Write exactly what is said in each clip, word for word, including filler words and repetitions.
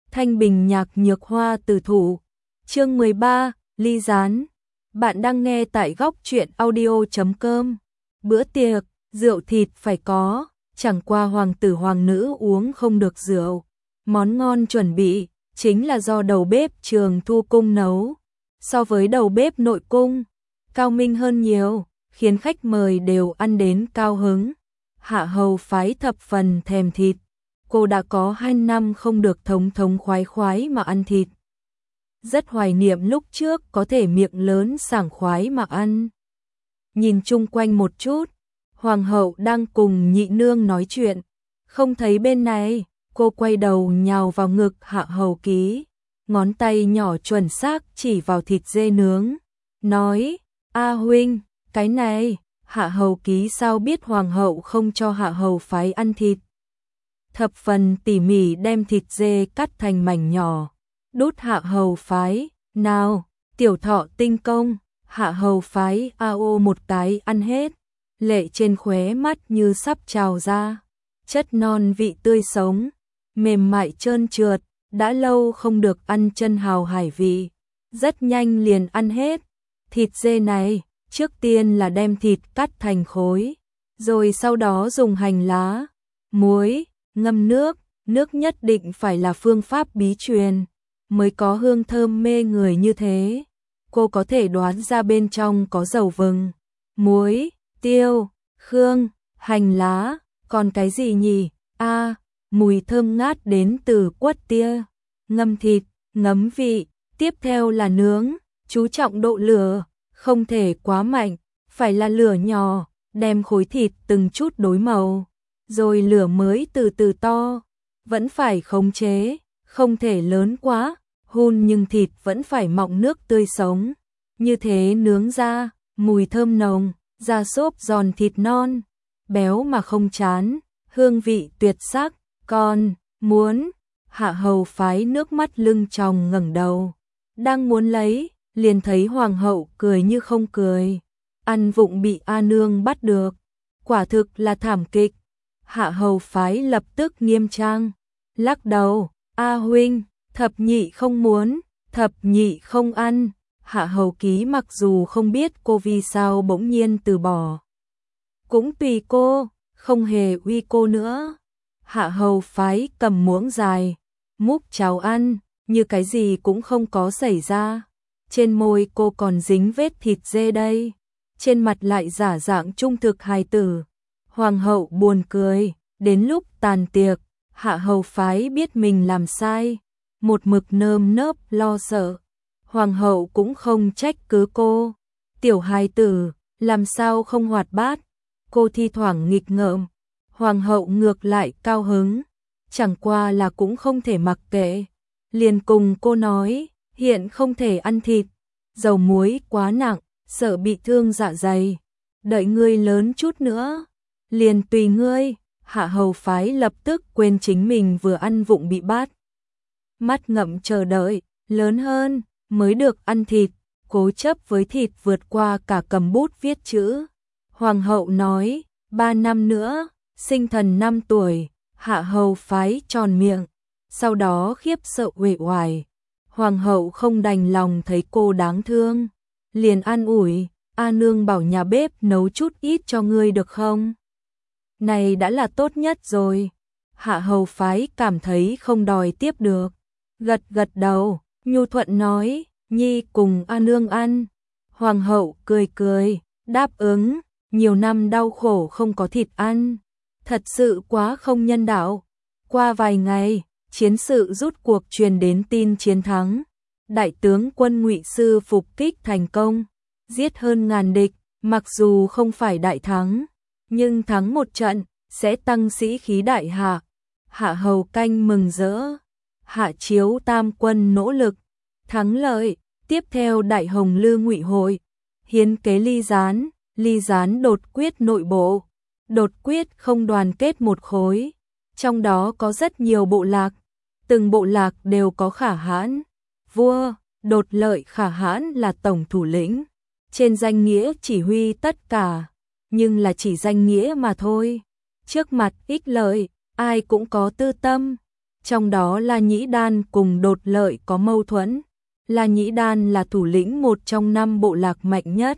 Thanh Bình nhạc nhược hoa từ thủ. Chương mười ba, ly gián. Bạn đang nghe tại góc truyện audio chấm com. Bữa tiệc, rượu thịt phải có, chẳng qua hoàng tử hoàng nữ uống không được rượu. Món ngon chuẩn bị chính là do đầu bếp Trường Thu cung nấu. So với đầu bếp nội cung, cao minh hơn nhiều, khiến khách mời đều ăn đến cao hứng. Hạ hầu phái thập phần thèm thịt. Cô đã có hai năm không được thống thống khoái khoái mà ăn thịt. Rất hoài niệm lúc trước có thể miệng lớn sảng khoái mà ăn. Nhìn chung quanh một chút, hoàng hậu đang cùng nhị nương nói chuyện, không thấy bên này, cô quay đầu nhào vào ngực Hạ hầu ký, ngón tay nhỏ chuẩn xác chỉ vào thịt dê nướng, nói: "A huynh, cái này." Hạ hầu ký sao biết hoàng hậu không cho hạ hầu phái ăn thịt. Thập phần tỉ mỉ đem thịt dê cắt thành mảnh nhỏ, đút hạ hầu phái, "Nào, tiểu thọ tinh công." Hạ hầu phái a ô một cái ăn hết, lệ trên khóe mắt như sắp trào ra, chất non vị tươi sống, mềm mại trơn trượt, đã lâu không được ăn chân hào hải vị, rất nhanh liền ăn hết. Thịt dê này, trước tiên là đem thịt cắt thành khối, rồi sau đó dùng hành lá, muối, ngâm nước, nước nhất định phải là phương pháp bí truyền, mới có hương thơm mê người như thế. Cô có thể đoán ra bên trong có dầu vừng, muối, tiêu, khương, hành lá, còn cái gì nhỉ? A, à, mùi thơm ngát đến từ quất tia. Ngâm thịt, ngấm vị, tiếp theo là nướng, chú trọng độ lửa, không thể quá mạnh, phải là lửa nhỏ, đem khối thịt từng chút đối màu, rồi lửa mới từ từ to, vẫn phải khống chế, không thể lớn quá, hun nhưng thịt vẫn phải mọng nước tươi sống, như thế nướng ra, mùi thơm nồng, da xốp giòn thịt non, béo mà không chán, hương vị tuyệt sắc, còn muốn. Hạ hầu phái nước mắt lưng tròng ngẩng đầu, đang muốn lấy, liền thấy hoàng hậu cười như không cười, ăn vụng bị A nương bắt được, quả thực là thảm kịch. Hạ hầu phái lập tức nghiêm trang, lắc đầu: "A huynh, thập nhị không muốn, thập nhị không ăn." Hạ hầu ký mặc dù không biết cô vì sao bỗng nhiên từ bỏ, cũng tùy cô, không hề uy cô nữa. Hạ hầu phái cầm muỗng dài, múc cháo ăn, như cái gì cũng không có xảy ra. Trên môi cô còn dính vết thịt dê đây, trên mặt lại giả dạng trung thực hài tử. Hoàng hậu buồn cười, đến lúc tàn tiệc, hạ hầu phái biết mình làm sai, một mực nơm nớp lo sợ. Hoàng hậu cũng không trách cứ cô, tiểu hài tử, làm sao không hoạt bát. Cô thi thoảng nghịch ngợm, hoàng hậu ngược lại cao hứng, chẳng qua là cũng không thể mặc kệ. Liền cùng cô nói, hiện không thể ăn thịt, dầu muối quá nặng, sợ bị thương dạ dày, đợi ngươi lớn chút nữa, liền tùy ngươi. Hạ hầu phái lập tức quên chính mình vừa ăn vụng bị bắt, mắt ngậm chờ đợi, lớn hơn mới được ăn thịt, cố chấp với thịt vượt qua cả cầm bút viết chữ. Hoàng hậu nói, ba năm nữa, sinh thần năm tuổi. Hạ hầu phái tròn miệng, sau đó khiếp sợ uể oải. Hoàng hậu không đành lòng thấy cô đáng thương, liền an ủi, A nương bảo nhà bếp nấu chút ít cho ngươi được không? Này đã là tốt nhất rồi. Hạ hầu phái cảm thấy không đòi tiếp được, gật gật đầu, nhu thuận nói, nhi cùng A nương ăn. Hoàng hậu cười cười, đáp ứng, nhiều năm đau khổ không có thịt ăn, thật sự quá không nhân đạo. Qua vài ngày, chiến sự rút cuộc truyền đến tin chiến thắng. Đại tướng quân Ngụy Sư phục kích thành công, giết hơn ngàn địch, mặc dù không phải đại thắng, nhưng thắng một trận sẽ tăng sĩ khí đại hạ. Hạ hầu canh mừng rỡ, hạ chiếu tam quân nỗ lực, thắng lợi. Tiếp theo đại hồng lư ngụy hội, hiến kế ly gián, ly gián đột quyết nội bộ. Đột quyết không đoàn kết một khối, trong đó có rất nhiều bộ lạc, từng bộ lạc đều có khả hãn. Vua Đột Lợi Khả Hãn là tổng thủ lĩnh, trên danh nghĩa chỉ huy tất cả, nhưng là chỉ danh nghĩa mà thôi. Trước mặt ích lợi, ai cũng có tư tâm, Trong đó La Nhĩ Đan cùng Đột Lợi có mâu thuẫn. La Nhĩ Đan là thủ lĩnh một trong năm bộ lạc mạnh nhất.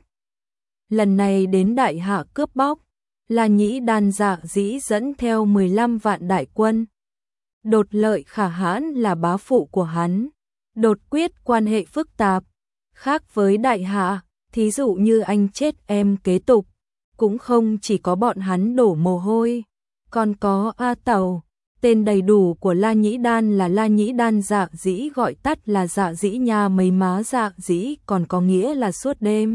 Lần này đến Đại Hạ cướp bóc, La Nhĩ Đan Dạ Dĩ dẫn theo mười lăm vạn đại quân. Đột Lợi Khả Hãn là bá phụ của hắn. Đột Quyết quan hệ phức tạp, khác với Đại Hạ, thí dụ như anh chết em kế tục, cũng không chỉ có bọn hắn đổ mồ hôi, còn có A Tàu. Tên đầy đủ của La Nhĩ Đan là La Nhĩ Đan Dạ Dĩ, gọi tắt là Dạ Dĩ nha, mấy má Dạ Dĩ còn có nghĩa là suốt đêm.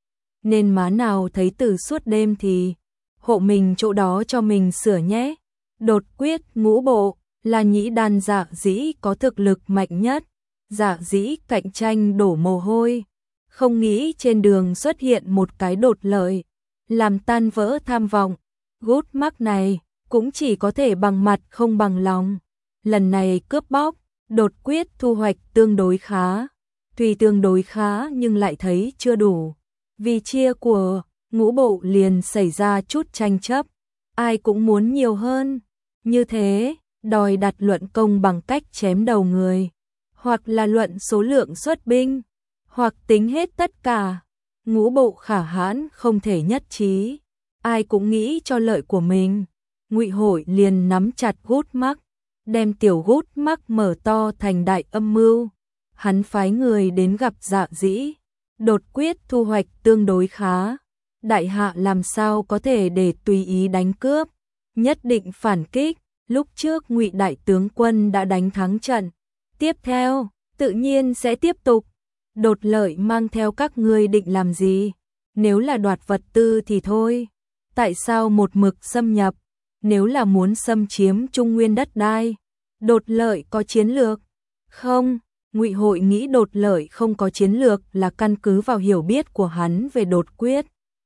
Nên má nào thấy từ suốt đêm thì hộ mình chỗ đó cho mình sửa nhé. Đột Quyết ngũ bộ, La Nhĩ Đan Dạ Dĩ có thực lực mạnh nhất. Dạ Dĩ cạnh tranh đổ mồ hôi, không nghĩ trên đường xuất hiện một cái Đột Lợi, làm tan vỡ tham vọng. Gút mắc này cũng chỉ có thể bằng mặt không bằng lòng. Lần này cướp bóc, Đột Quyết thu hoạch tương đối khá. Tuy tương đối khá nhưng lại thấy chưa đủ. Vì chia của ngũ bộ liền xảy ra chút tranh chấp. Ai cũng muốn nhiều hơn. Như thế, đòi đặt luận công bằng cách chém đầu người. Hoặc là luận số lượng xuất binh. Hoặc tính hết tất cả. Ngũ bộ Khả Hãn không thể nhất trí. Ai cũng nghĩ cho lợi của mình. Ngụy Hội liền nắm chặt Gút mắc, đem tiểu Gút mắc mở to thành đại âm mưu. Hắn phái người đến gặp Dạ Dĩ. Đột Quyết thu hoạch tương đối khá. Đại Hạ làm sao có thể để tùy ý đánh cướp, nhất định phản kích. Lúc trước Ngụy đại tướng quân đã đánh thắng trận, tiếp theo tự nhiên sẽ tiếp tục. Đột Lợi mang theo các ngươi định làm gì? Nếu là đoạt vật tư thì thôi, tại sao một mực xâm nhập? Nếu là muốn xâm chiếm Trung Nguyên đất đai, Đột Lợi có chiến lược? Không, Ngụy Hội nghĩ Đột Lợi không có chiến lược là căn cứ vào hiểu biết của hắn về Đột Quyết.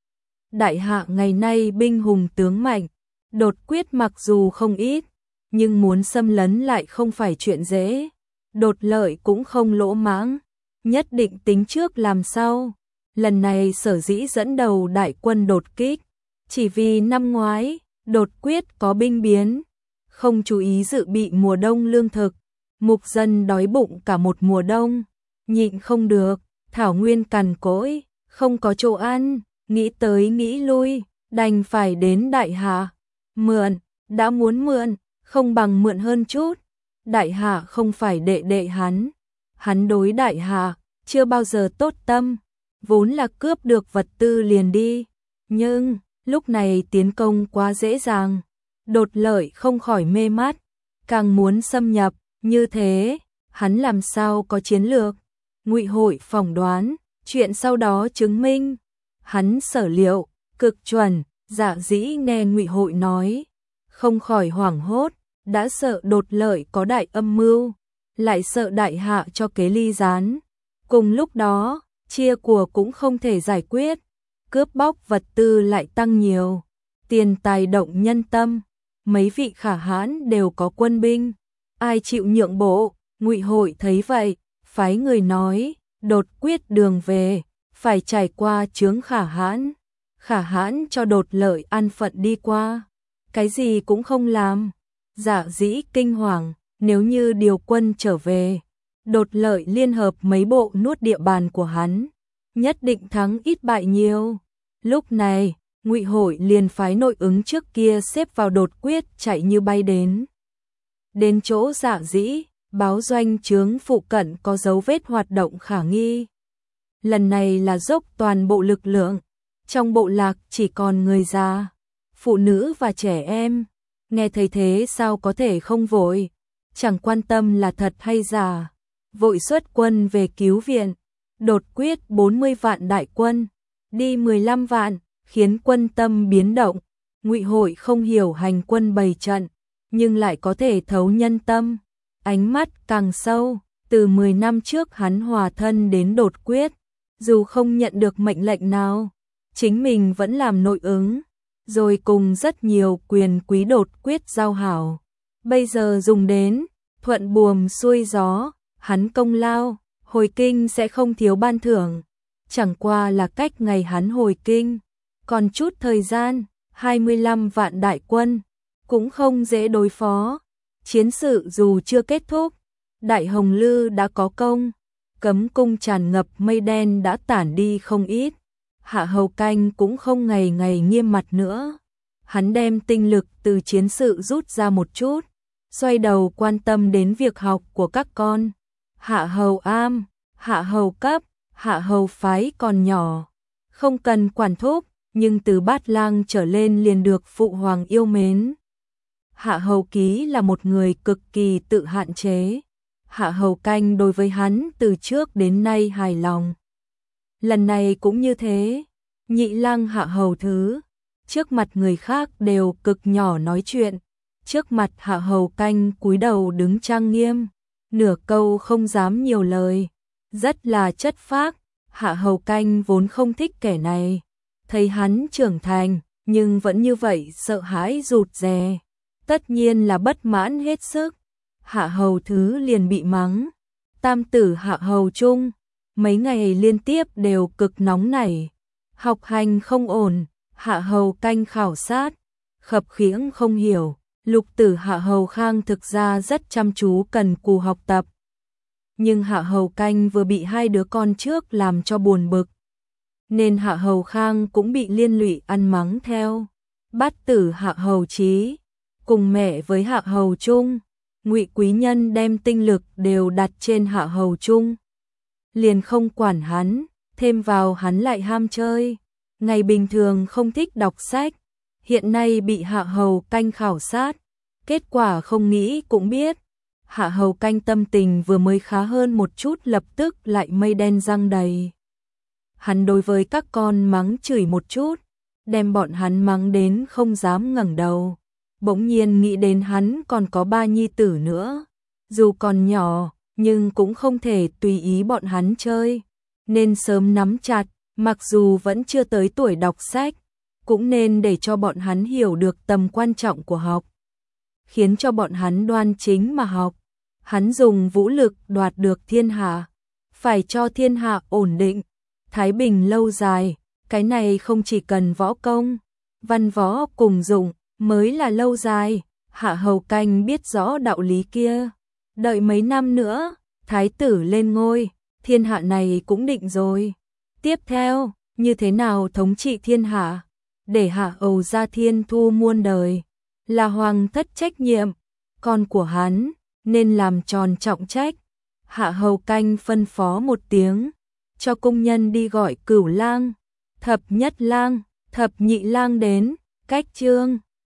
Đại Hạ ngày nay binh hùng tướng mạnh, Đột Quyết mặc dù không ít, nhưng muốn xâm lấn lại không phải chuyện dễ. Đột Lợi cũng không lỗ mãng, nhất định tính trước làm sau. Lần này sở dĩ dẫn đầu đại quân đột kích, chỉ vì năm ngoái Đột Quyết có binh biến, không chú ý dự bị mùa đông lương thực, mục dân đói bụng cả một mùa đông, nhịn không được, thảo nguyên cằn cỗi, không có chỗ ăn, nghĩ tới nghĩ lui, đành phải đến Đại Hạ. Mượn, đã muốn mượn, không bằng mượn hơn chút. Đại Hạ không phải đệ đệ hắn, hắn đối Đại Hạ chưa bao giờ tốt tâm, vốn là cướp được vật tư liền đi, nhưng lúc này tiến công quá dễ dàng, Đột Lợi không khỏi mê mắt, càng muốn xâm nhập, như thế, hắn làm sao có chiến lược? Ngụy Hội phỏng đoán, chuyện sau đó chứng minh, hắn sở liệu cực chuẩn. Dạ Dĩ nghe Ngụy Hội nói, không khỏi hoảng hốt, đã sợ Đột Lợi có đại âm mưu, lại sợ Đại Hạ cho kế ly gián. Cùng lúc đó, chia của cũng không thể giải quyết, cướp bóc vật tư lại tăng nhiều, tiền tài động nhân tâm, mấy vị Khả Hãn đều có quân binh, ai chịu nhượng bộ? Ngụy Hội thấy vậy, phái người nói, Đột Quyết đường về, phải trải qua chướng Khả Hãn. Khả Hãn cho Đột Lợi an phận đi qua, cái gì cũng không làm. Dạ Dĩ kinh hoàng, nếu như điều quân trở về, Đột Lợi liên hợp mấy bộ nuốt địa bàn của hắn, nhất định thắng ít bại nhiều. Lúc này, Ngụy Hội liền phái nội ứng trước kia xếp vào Đột Quyết chạy như bay đến. Đến chỗ Dạ Dĩ, báo doanh trướng phụ cận có dấu vết hoạt động khả nghi. Lần này là dốc toàn bộ lực lượng, trong bộ lạc chỉ còn người già, phụ nữ và trẻ em. Nghe thấy thế sao có thể không vội, chẳng quan tâm là thật hay giả, vội xuất quân về cứu viện. Đột Quyết bốn mươi vạn đại quân, đi mười lăm vạn, khiến quân tâm biến động. Ngụy Hội không hiểu hành quân bày trận, nhưng lại có thể thấu nhân tâm, ánh mắt càng sâu. Từ mười năm trước hắn hòa thân đến Đột Quyết, dù không nhận được mệnh lệnh nào, chính mình vẫn làm nội ứng, rồi cùng rất nhiều quyền quý Đột Quyết giao hảo. Bây giờ dùng đến, thuận buồm xuôi gió, hắn công lao, hồi kinh sẽ không thiếu ban thưởng. Chẳng qua là cách ngày hắn hồi kinh, còn chút thời gian, hai mươi lăm vạn đại quân, cũng không dễ đối phó. Chiến sự dù chưa kết thúc, Đại Hồng Lư đã có công, cấm cung tràn ngập mây đen đã tản đi không ít. Hạ Hầu Canh cũng không ngày ngày nghiêm mặt nữa. Hắn đem tinh lực từ chiến sự rút ra một chút, xoay đầu quan tâm đến việc học của các con. Hạ Hầu Am, Hạ Hầu Cấp, Hạ Hầu Phái còn nhỏ, không cần quản thúc, nhưng từ Bát Lang trở lên liền được phụ hoàng yêu mến. Hạ Hầu Ký là một người cực kỳ tự hạn chế. Hạ Hầu Canh đối với hắn từ trước đến nay hài lòng. Lần này cũng như thế. Nhị lang Hạ Hầu Thứ, trước mặt người khác đều cực nhỏ nói chuyện, trước mặt Hạ Hầu Canh cúi đầu đứng trang nghiêm, nửa câu không dám nhiều lời, rất là chất phác. Hạ Hầu Canh vốn không thích kẻ này, thấy hắn trưởng thành, nhưng vẫn như vậy sợ hãi rụt rè, tất nhiên là bất mãn hết sức. Hạ Hầu Thứ liền bị mắng. Tam tử Hạ Hầu Trung, mấy ngày liên tiếp đều cực nóng nảy, học hành không ổn. Hạ Hầu Canh khảo sát, khập khiễng không hiểu. Lục tử Hạ Hầu Khang thực ra rất chăm chú cần cù học tập, nhưng Hạ Hầu Canh vừa bị hai đứa con trước làm cho buồn bực, nên Hạ Hầu Khang cũng bị liên lụy ăn mắng theo. Bát tử Hạ Hầu Chí, cùng mẹ với Hạ Hầu Trung, Ngụy Quý Nhân đem tinh lực đều đặt trên Hạ Hầu Trung, liền không quản hắn, thêm vào hắn lại ham chơi, ngày bình thường không thích đọc sách, hiện nay bị Hạ Hầu Canh khảo sát, kết quả không nghĩ cũng biết. Hạ Hầu Canh tâm tình vừa mới khá hơn một chút lập tức lại mây đen giăng đầy. Hắn đối với các con mắng chửi một chút, đem bọn hắn mắng đến không dám ngẩng đầu. Bỗng nhiên nghĩ đến hắn còn có ba nhi tử nữa, dù còn nhỏ, nhưng cũng không thể tùy ý bọn hắn chơi, nên sớm nắm chặt, mặc dù vẫn chưa tới tuổi đọc sách, cũng nên để cho bọn hắn hiểu được tầm quan trọng của học, khiến cho bọn hắn đoan chính mà học. Hắn dùng vũ lực đoạt được thiên hạ, phải cho thiên hạ ổn định, thái bình lâu dài, cái này không chỉ cần võ công, văn võ cùng dùng mới là lâu dài. Hạ Hầu Canh biết rõ đạo lý kia, đợi mấy năm nữa, thái tử lên ngôi, thiên hạ này cũng định rồi. Tiếp theo, như thế nào thống trị thiên hạ, để Hạ Hầu gia thiên thu muôn đời, là hoàng thất trách nhiệm, con của hắn nên làm tròn trọng trách. Hạ Hầu Canh phân phó một tiếng, cho công nhân đi gọi Cửu Lang, Thập Nhất Lang, Thập Nhị Lang đến, cách trương.